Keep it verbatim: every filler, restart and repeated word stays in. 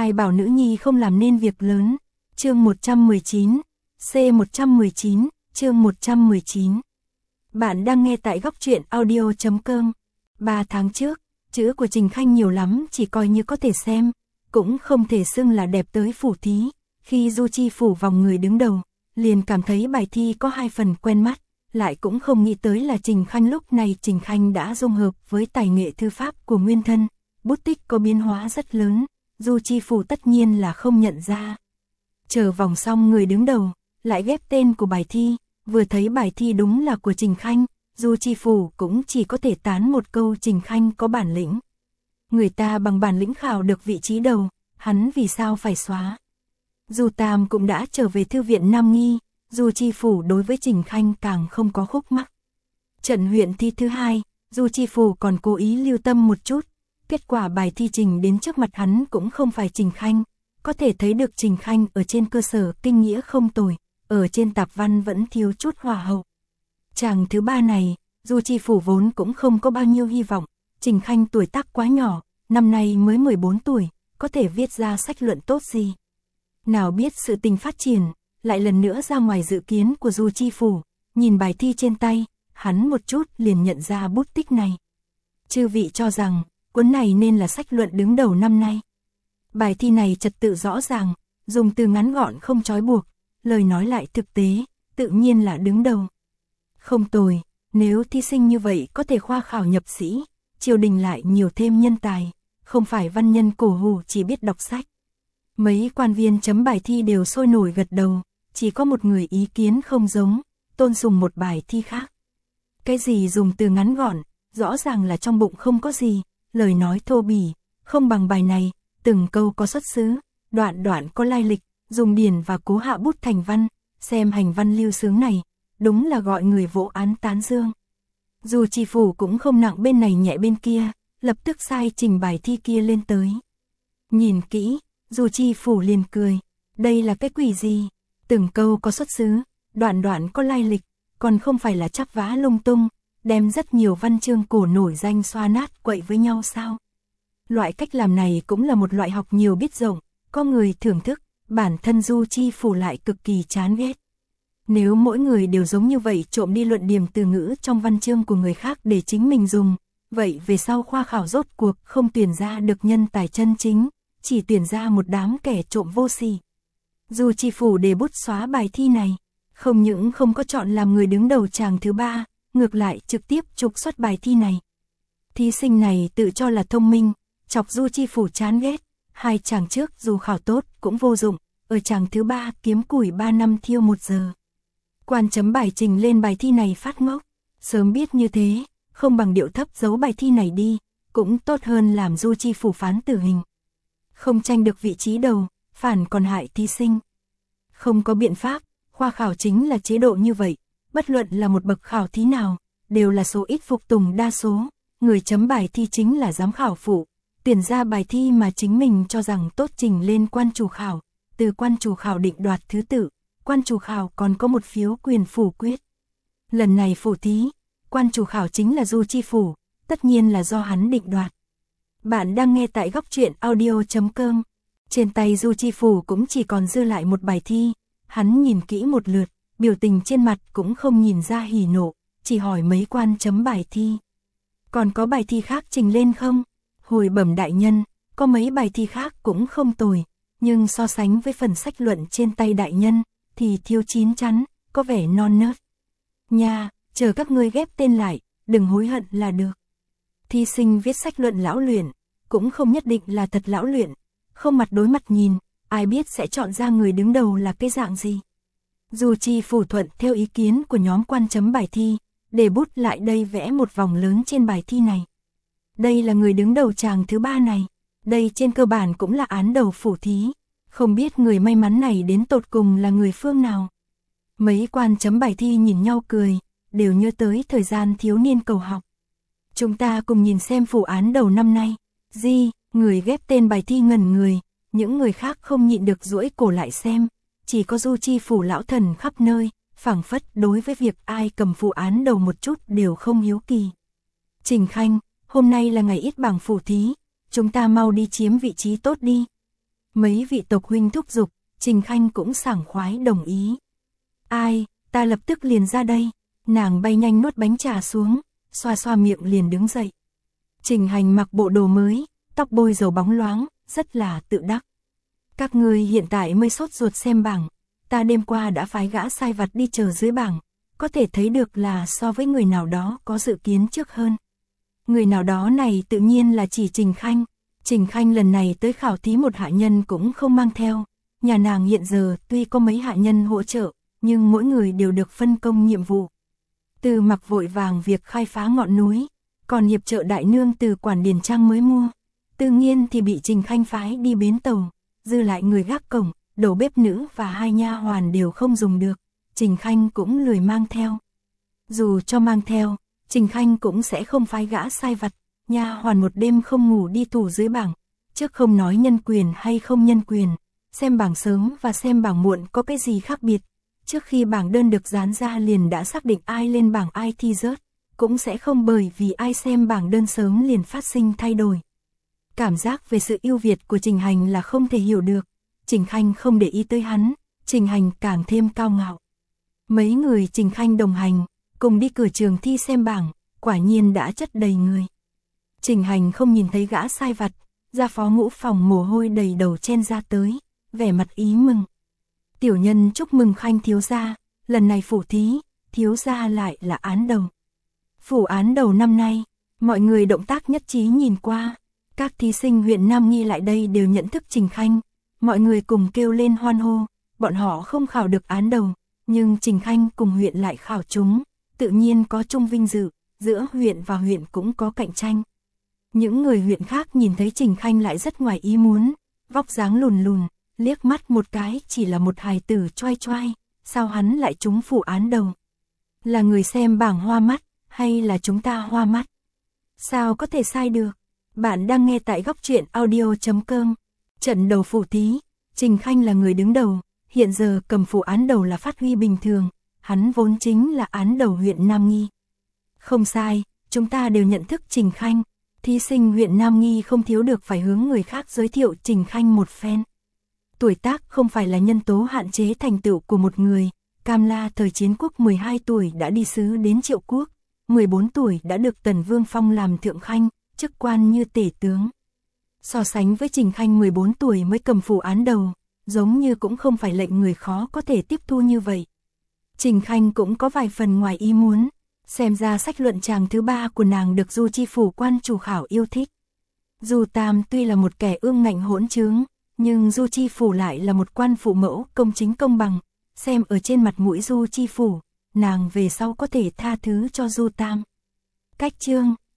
Ai bảo nữ nhi không làm nên việc lớn. Chương một trăm mười chín, C một trăm mười chín, chương một trăm mười chín. Bạn đang nghe tại góc truyện audio chấm com. Ba tháng trước, chữ của Trình Khanh nhiều lắm chỉ coi như có thể xem, cũng không thể xưng là đẹp tới phủ thí. Khi Du Chi phủ vòng người đứng đầu, liền cảm thấy bài thi có hai phần quen mắt, lại cũng không nghĩ tới là Trình Khanh. Lúc này Trình Khanh đã dung hợp với tài nghệ thư pháp của nguyên thân, bút tích có biến hóa rất lớn, Du Chi phủ tất nhiên là không nhận ra. Chờ vòng xong người đứng đầu, lại ghép tên của bài thi, vừa thấy bài thi đúng là của Trình Khanh, Du Chi phủ cũng chỉ có thể tán một câu Trình Khanh có bản lĩnh. Người ta bằng bản lĩnh khảo được vị trí đầu, hắn vì sao phải xóa. Du Tam cũng đã trở về thư viện Nam Nghi, Du Chi phủ đối với Trình Khanh càng không có khúc mắc. Trận huyện thi thứ hai, Du Chi phủ còn cố ý lưu tâm một chút, kết quả bài thi trình đến trước mặt hắn cũng không phải Trình Khanh, có thể thấy được Trình Khanh ở trên cơ sở kinh nghĩa không tồi, ở trên tạp văn vẫn thiếu chút hòa hậu. Chàng thứ ba này, Du Chi phủ vốn cũng không có bao nhiêu hy vọng, Trình Khanh tuổi tác quá nhỏ, năm nay mới mười bốn tuổi, có thể viết ra sách luận tốt gì. Nào biết sự tình phát triển, lại lần nữa ra ngoài dự kiến của Du Chi phủ, nhìn bài thi trên tay, hắn một chút liền nhận ra bút tích này. Chư vị cho rằng, cuốn này nên là sách luận đứng đầu năm nay. Bài thi này trật tự rõ ràng, dùng từ ngắn gọn không trói buộc, lời nói lại thực tế, tự nhiên là đứng đầu. Không tồi, nếu thí sinh như vậy có thể khoa khảo nhập sĩ, triều đình lại nhiều thêm nhân tài, không phải văn nhân cổ hủ chỉ biết đọc sách. Mấy quan viên chấm bài thi đều sôi nổi gật đầu, chỉ có một người ý kiến không giống, tôn sùng một bài thi khác. Cái gì dùng từ ngắn gọn, rõ ràng là trong bụng không có gì, lời nói thô bỉ, không bằng bài này, từng câu có xuất xứ, đoạn đoạn có lai lịch, dùng điển và cố hạ bút thành văn, xem hành văn lưu sướng này, đúng là gọi người vỗ án tán dương. Du Chi phủ cũng không nặng bên này nhẹ bên kia, lập tức sai trình bài thi kia lên tới. Nhìn kỹ, Du Chi phủ liền cười, đây là cái quỷ gì? Từng câu có xuất xứ, đoạn đoạn có lai lịch, còn không phải là chắp vá lung tung, đem rất nhiều văn chương cổ nổi danh xoa nát quậy với nhau sao? Loại cách làm này cũng là một loại học nhiều biết rộng, có người thưởng thức, bản thân Du Chi phủ lại cực kỳ chán ghét. Nếu mỗi người đều giống như vậy trộm đi luận điểm từ ngữ trong văn chương của người khác để chính mình dùng, vậy về sau khoa khảo rốt cuộc không tuyển ra được nhân tài chân chính, chỉ tuyển ra một đám kẻ trộm vô sỉ. Du Chi phủ để bút xóa bài thi này, không những không có chọn làm người đứng đầu chàng thứ ba, ngược lại trực tiếp trục xuất bài thi này. Thí sinh này tự cho là thông minh, chọc Du Chi phủ chán ghét, hai chàng trước dù khảo tốt cũng vô dụng, ở chàng thứ ba kiếm củi ba năm thiêu một giờ. Quan chấm bài trình lên bài thi này phát ngốc, sớm biết như thế, không bằng điệu thấp giấu bài thi này đi, cũng tốt hơn làm Du Chi phủ phán tử hình. Không tranh được vị trí đầu, phản còn hại thí sinh. Không có biện pháp, khoa khảo chính là chế độ như vậy, bất luận là một bậc khảo thí nào, đều là số ít phục tùng đa số, người chấm bài thi chính là giám khảo phụ, tuyển ra bài thi mà chính mình cho rằng tốt trình lên quan chủ khảo, từ quan chủ khảo định đoạt thứ tự, quan chủ khảo còn có một phiếu quyền phủ quyết. Lần này phủ thí, quan chủ khảo chính là Du Chi phủ, tất nhiên là do hắn định đoạt. Bạn đang nghe tại góc truyện audio chấm com. Trên tay Du Chi phủ cũng chỉ còn dư lại một bài thi, hắn nhìn kỹ một lượt, biểu tình trên mặt cũng không nhìn ra hỉ nộ, chỉ hỏi mấy quan chấm bài thi. Còn có bài thi khác trình lên không? Hồi bẩm đại nhân, có mấy bài thi khác cũng không tồi, nhưng so sánh với phần sách luận trên tay đại nhân, thì thiếu chín chắn, có vẻ non nớt. Nha, chờ các ngươi ghép tên lại, đừng hối hận là được. Thí sinh viết sách luận lão luyện, cũng không nhất định là thật lão luyện, không mặt đối mặt nhìn, ai biết sẽ chọn ra người đứng đầu là cái dạng gì. Du Chi phủ thuận theo ý kiến của nhóm quan chấm bài thi, để bút lại đây vẽ một vòng lớn trên bài thi này. Đây là người đứng đầu chàng thứ ba này, đây trên cơ bản cũng là án đầu phủ thí, không biết người may mắn này đến tột cùng là người phương nào. Mấy quan chấm bài thi nhìn nhau cười, đều nhớ tới thời gian thiếu niên cầu học. Chúng ta cùng nhìn xem phủ án đầu năm nay. Di, người ghép tên bài thi ngẩn người, những người khác không nhịn được duỗi cổ lại xem, chỉ có Du Chi phủ lão thần khắp nơi, phảng phất đối với việc ai cầm phủ án đầu một chút đều không hiếu kỳ. Trình Khanh, hôm nay là ngày ít bảng phủ thí, chúng ta mau đi chiếm vị trí tốt đi. Mấy vị tộc huynh thúc giục, Trình Khanh cũng sảng khoái đồng ý. Ai, ta lập tức liền ra đây. Nàng bay nhanh nuốt bánh trà xuống, xoa xoa miệng liền đứng dậy. Trình Hành mặc bộ đồ mới, tóc bôi dầu bóng loáng, rất là tự đắc. Các ngươi hiện tại mới sốt ruột xem bảng, ta đêm qua đã phái gã sai vặt đi chờ dưới bảng, có thể thấy được là so với người nào đó có dự kiến trước hơn. Người nào đó này tự nhiên là chỉ Trình Khanh. Trình Khanh lần này tới khảo thí một hạ nhân cũng không mang theo. Nhà nàng hiện giờ tuy có mấy hạ nhân hỗ trợ, nhưng mỗi người đều được phân công nhiệm vụ. Từ Mặc vội vàng việc khai phá ngọn núi, còn hiệp trợ đại nương từ quản điền trang mới mua. Tự nhiên thì bị Trình Khanh phái đi bến tàu, dư lại người gác cổng, đầu bếp nữ và hai nha hoàn đều không dùng được. Trình Khanh cũng lười mang theo. Dù cho mang theo, Trình Khanh cũng sẽ không phái gã sai vặt, nha hoàn một đêm không ngủ đi tù dưới bảng, trước không nói nhân quyền hay không nhân quyền, xem bảng sớm và xem bảng muộn có cái gì khác biệt, trước khi bảng đơn được dán ra liền đã xác định ai lên bảng ai thi rớt, cũng sẽ không bởi vì ai xem bảng đơn sớm liền phát sinh thay đổi. Cảm giác về sự ưu việt của Trình Hành là không thể hiểu được, Trình Khanh không để ý tới hắn, Trình Hành càng thêm cao ngạo. Mấy người Trình Khanh đồng hành, cùng đi cửa trường thi xem bảng, quả nhiên đã chất đầy người. Trình Hành không nhìn thấy gã sai vặt, gia phó ngũ phòng mồ hôi đầy đầu chen ra tới, vẻ mặt ý mừng. Tiểu nhân chúc mừng Khanh thiếu gia, lần này phủ thí, thiếu gia lại là án đầu. Phủ án đầu năm nay, mọi người động tác nhất trí nhìn qua, các thí sinh huyện Nam Nghi lại đây đều nhận thức Trình Khanh, mọi người cùng kêu lên hoan hô, bọn họ không khảo được án đầu, nhưng Trình Khanh cùng huyện lại khảo chúng, tự nhiên có chung vinh dự, giữa huyện và huyện cũng có cạnh tranh. Những người huyện khác nhìn thấy Trình Khanh lại rất ngoài ý muốn, vóc dáng lùn lùn, liếc mắt một cái chỉ là một hài tử choai choai, sao hắn lại trúng phủ án đầu? Là người xem bảng hoa mắt, hay là chúng ta hoa mắt? Sao có thể sai được? Bạn đang nghe tại góc truyện audio chấm com. Trận đầu phủ thí, Trình Khanh là người đứng đầu, hiện giờ cầm phủ án đầu là phát huy bình thường, hắn vốn chính là án đầu huyện Nam Nghi. Không sai, chúng ta đều nhận thức Trình Khanh, thí sinh huyện Nam Nghi không thiếu được phải hướng người khác giới thiệu Trình Khanh một phen. Tuổi tác không phải là nhân tố hạn chế thành tựu của một người, Cam La thời chiến quốc mười hai tuổi đã đi sứ đến Triệu Quốc, mười bốn tuổi đã được Tần Vương phong làm thượng khanh, chức quan như tể tướng. So sánh với Trình Khanh mười bốn tuổi mới cầm phủ án đầu, giống như cũng không phải lệnh người khó có thể tiếp thu như vậy. Trình Khanh cũng có vài phần ngoài ý muốn, xem ra sách luận tràng thứ ba của nàng được Du Chi phủ quan chủ khảo yêu thích. Du Tam tuy là một kẻ ương ngạnh hỗn trướng, nhưng Du Chi phủ lại là một quan phụ mẫu công chính công bằng, xem ở trên mặt mũi Du Chi phủ, nàng về sau có thể tha thứ cho Du Tam. Cách chương